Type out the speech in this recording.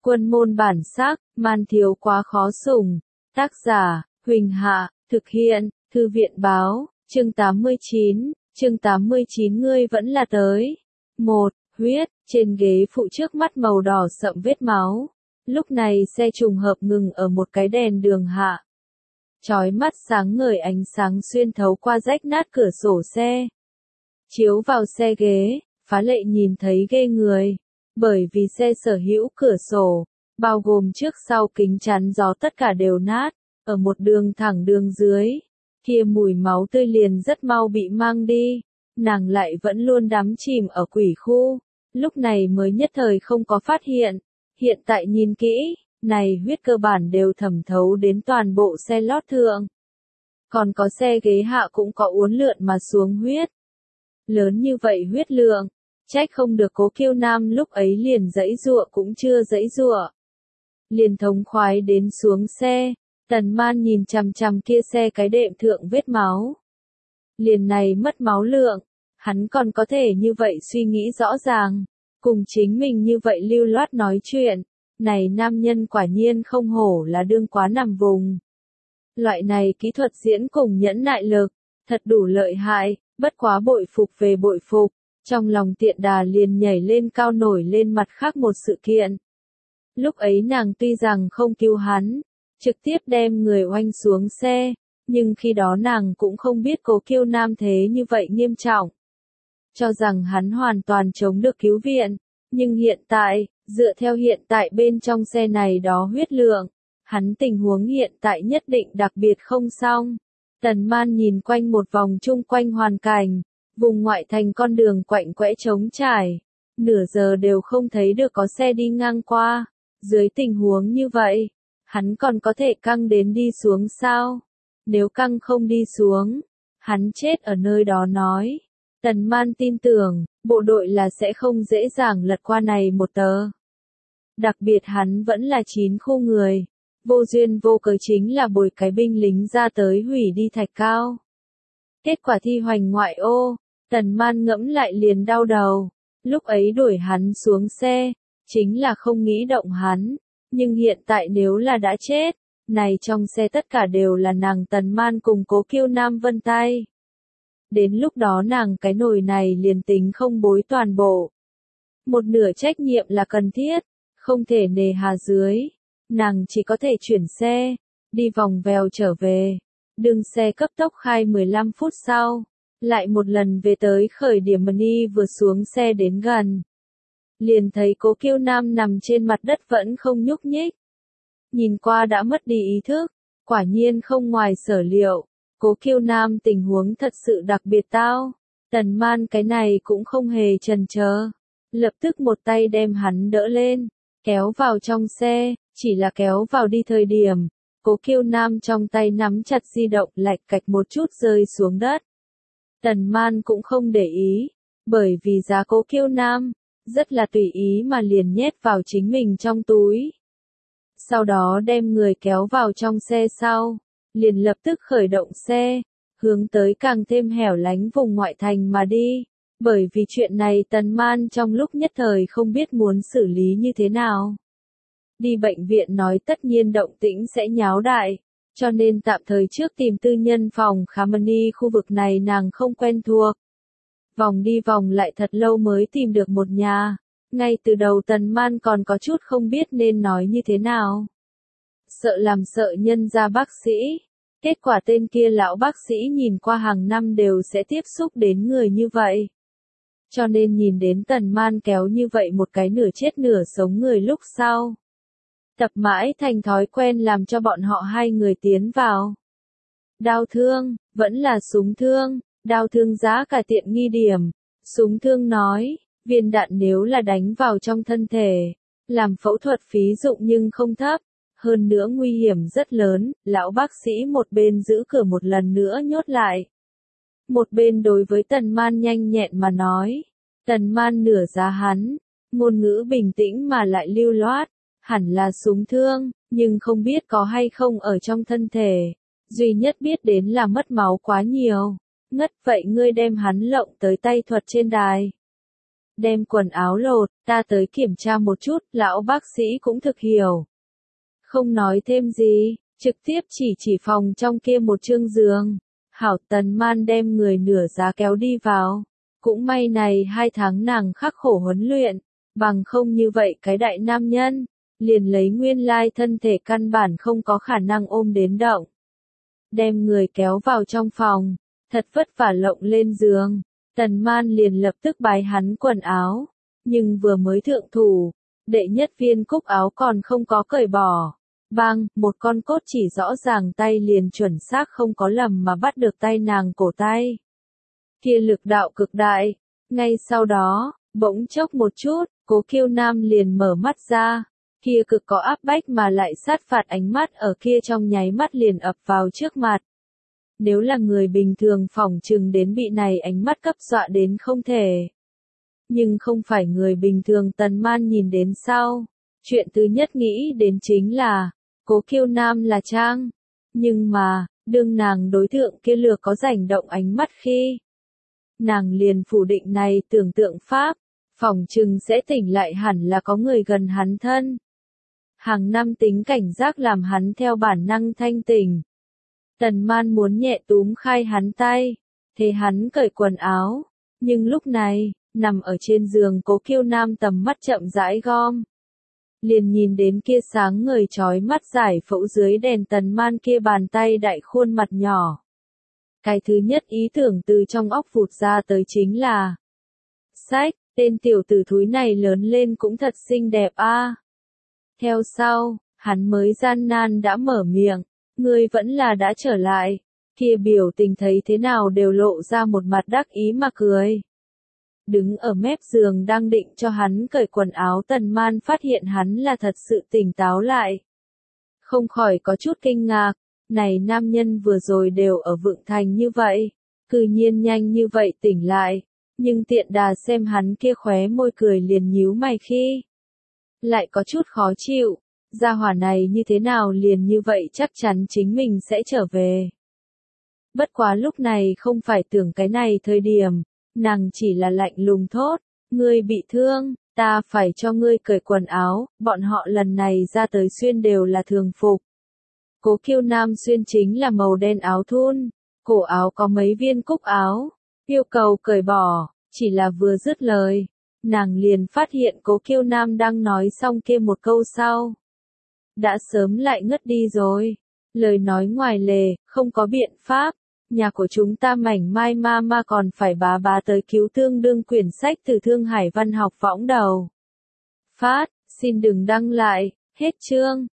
Quân môn bản sắc, man thiếu quá khó sủng. Tác giả, Huỳnh Hạ, thực hiện, Thư viện báo, chương 89, chương 89 ngươi vẫn là tới. 1. Huyết, trên ghế phụ trước mắt màu đỏ sậm vết máu. Lúc này xe trùng hợp ngừng ở một cái đèn đường hạ. Chói mắt sáng ngời ánh sáng xuyên thấu qua rách nát cửa sổ xe. Chiếu vào xe ghế, phá lệ nhìn thấy ghê người. Bởi vì xe sở hữu cửa sổ, bao gồm trước sau kính chắn gió tất cả đều nát, ở một đường thẳng đường dưới. Kia mùi máu tươi liền rất mau bị mang đi, nàng lại vẫn luôn đắm chìm ở quỷ khu, lúc này mới nhất thời không có phát hiện. Hiện tại nhìn kỹ, này huyết cơ bản đều thẩm thấu đến toàn bộ xe lót thượng. Còn có xe ghế hạ cũng có uốn lượn mà xuống huyết. Lớn như vậy huyết lượng, trách không được Cố Kiêu Nam lúc ấy liền giãy giụa cũng chưa giãy giụa. Liền thống khoái đến xuống xe, Tần Man nhìn chằm chằm kia xe cái đệm thượng vết máu. Liền này mất máu lượng, hắn còn có thể như vậy suy nghĩ rõ ràng, cùng chính mình như vậy lưu loát nói chuyện, này nam nhân quả nhiên không hổ là đương quá nằm vùng. Loại này kỹ thuật diễn cùng nhẫn nại lực, thật đủ lợi hại, bất quá bội phục về bội phục, trong lòng Tiện Đà liền nhảy lên cao nổi lên mặt khác một sự kiện. Lúc ấy nàng tuy rằng không cứu hắn, trực tiếp đem người oanh xuống xe, nhưng khi đó nàng cũng không biết Cố Kiêu Nam thế như vậy nghiêm trọng. Cho rằng hắn hoàn toàn chống được cứu viện, nhưng hiện tại, dựa theo hiện tại bên trong xe này đó huyết lượng, hắn tình huống hiện tại nhất định đặc biệt không xong. Tần Man nhìn quanh một vòng chung quanh hoàn cảnh, vùng ngoại thành con đường quạnh quẽ trống trải, nửa giờ đều không thấy được có xe đi ngang qua. Dưới tình huống như vậy, hắn còn có thể căng đến đi xuống sao? Nếu căng không đi xuống, hắn chết ở nơi đó nói. Tần Man tin tưởng, bộ đội là sẽ không dễ dàng lật qua này một tờ. Đặc biệt hắn vẫn là 9 khu người. Vô duyên vô cớ chính là bồi cái binh lính ra tới hủy đi Thạch Cao. Kết quả thi hoành ngoại ô, Tần Man ngẫm lại liền đau đầu. Lúc ấy đuổi hắn xuống xe, chính là không nghĩ động hắn. Nhưng hiện tại nếu là đã chết, này trong xe tất cả đều là nàng Tần Man cùng Cố Kiêu Nam vân tay. Đến lúc đó nàng cái nồi này liền tính không bối toàn bộ. Một nửa trách nhiệm là cần thiết, không thể nề hà dưới. Nàng chỉ có thể chuyển xe, đi vòng vèo trở về. Đường xe cấp tốc khai 15 phút sau, lại một lần về tới khởi điểm Mani vừa xuống xe đến gần. Liền thấy Cố Kiêu Nam nằm trên mặt đất vẫn không nhúc nhích. Nhìn qua đã mất đi ý thức, quả nhiên không ngoài sở liệu. Cố Kiêu Nam tình huống thật sự đặc biệt tao. Tần Man cái này cũng không hề chần chờ, lập tức một tay đem hắn đỡ lên, kéo vào trong xe, chỉ là kéo vào đi thời điểm, Cố Kiêu Nam trong tay nắm chặt di động lạch cạch một chút rơi xuống đất. Tần Man cũng không để ý, bởi vì giá Cố Kiêu Nam, rất là tùy ý mà liền nhét vào chính mình trong túi. Sau đó đem người kéo vào trong xe sau, liền lập tức khởi động xe, hướng tới càng thêm hẻo lánh vùng ngoại thành mà đi. Bởi vì chuyện này Tần Man trong lúc nhất thời không biết muốn xử lý như thế nào. Đi bệnh viện nói tất nhiên động tĩnh sẽ nháo đại, cho nên tạm thời trước tìm tư nhân phòng khám Mani khu vực này nàng không quen thuộc. Vòng đi vòng lại thật lâu mới tìm được một nhà, ngay từ đầu Tần Man còn có chút không biết nên nói như thế nào. Sợ làm sợ nhân ra bác sĩ, kết quả tên kia lão bác sĩ nhìn qua hàng năm đều sẽ tiếp xúc đến người như vậy. Cho nên nhìn đến Tần Man kéo như vậy một cái nửa chết nửa sống người lúc sau. Tập mãi thành thói quen làm cho bọn họ hai người tiến vào. Đao thương, vẫn là súng thương, đao thương giá cả tiện nghi điểm. Súng thương nói, viên đạn nếu là đánh vào trong thân thể, làm phẫu thuật phí dụng nhưng không thấp, hơn nữa nguy hiểm rất lớn, lão bác sĩ một bên giữ cửa một lần nữa nhốt lại. Một bên đối với Tần Man nhanh nhẹn mà nói, Tần Man nửa giá hắn, ngôn ngữ bình tĩnh mà lại lưu loát, hẳn là súng thương, nhưng không biết có hay không ở trong thân thể, duy nhất biết đến là mất máu quá nhiều. Ngất vậy ngươi đem hắn lộng tới tay thuật trên đài. đem quần áo lột, ta tới kiểm tra một chút, lão bác sĩ cũng thực hiểu. Không nói thêm gì, trực tiếp chỉ phòng trong kia một chương giường. Hảo Tần Man đem người nửa giá kéo đi vào. Cũng may này 2 tháng nàng khắc khổ huấn luyện, bằng không như vậy cái đại nam nhân, liền lấy nguyên lai thân thể căn bản không có khả năng ôm đến động. Đem người kéo vào trong phòng, thật vất vả lộng lên giường, Tần Man liền lập tức bái hắn quần áo, nhưng vừa mới thượng thủ, đệ nhất viên cúc áo còn không có cởi bỏ. Bang, một con cốt chỉ rõ ràng tay liền chuẩn xác không có lầm mà bắt được tay nàng cổ tay. Kia lực đạo cực đại, ngay sau đó, bỗng chốc một chút, Cố Kiêu Nam liền mở mắt ra, kia cực có áp bách mà lại sát phạt ánh mắt ở kia trong nháy mắt liền ập vào trước mặt. Nếu là người bình thường phỏng chừng đến bị này ánh mắt cấp dọa đến không thể. Nhưng không phải người bình thường Tần Man nhìn đến sau, chuyện thứ nhất nghĩ đến chính là, Cố Kiêu Nam là Trang. Nhưng mà, đương nàng đối tượng kia lược có rảnh động ánh mắt khi, nàng liền phủ định này tưởng tượng pháp, phỏng chừng sẽ tỉnh lại hẳn là có người gần hắn thân. Hàng năm tính cảnh giác làm hắn theo bản năng thanh tỉnh. Tần Man muốn nhẹ túm khai hắn tay, thế hắn cởi quần áo, nhưng lúc này, nằm ở trên giường Cố Kiêu Nam tầm mắt chậm rãi gom. Liền nhìn đến kia sáng ngời chói mắt giải phẫu dưới đèn Tần Man kia bàn tay đại khuôn mặt nhỏ. Cái thứ nhất ý tưởng từ trong óc vụt ra tới chính là sách, tên tiểu tử thúi này lớn lên cũng thật xinh đẹp a. Theo sau, hắn mới gian nan đã mở miệng, ngươi vẫn là đã trở lại, kia biểu tình thấy thế nào đều lộ ra một mặt đắc ý mà cười. Đứng ở mép giường đang định cho hắn cởi quần áo Tần Man phát hiện hắn là thật sự tỉnh táo lại. Không khỏi có chút kinh ngạc, này nam nhân vừa rồi đều ở Vượng Thành như vậy, cư nhiên nhanh như vậy tỉnh lại, nhưng tiện đà xem hắn kia khóe môi cười liền nhíu mày khi. Lại có chút khó chịu, gia hỏa này như thế nào liền như vậy chắc chắn chính mình sẽ trở về. Bất quá lúc này không phải tưởng cái này thời điểm. Nàng chỉ là lạnh lùng thốt, ngươi bị thương, ta phải cho ngươi cởi quần áo, bọn họ lần này ra tới xuyên đều là thường phục. Cố Kiêu Nam xuyên chính là màu đen áo thun, cổ áo có mấy viên cúc áo, yêu cầu cởi bỏ, chỉ là vừa dứt lời, nàng liền phát hiện Cố Kiêu Nam đang nói xong kia một câu sau. Đã sớm lại ngất đi rồi, lời nói ngoài lề, không có biện pháp. Nhà của chúng ta mảnh mai ma còn phải bá tới cứu tương đương quyển sách từ Thương Hải Văn học võng đầu. Phát, xin đừng đăng lại, hết chương.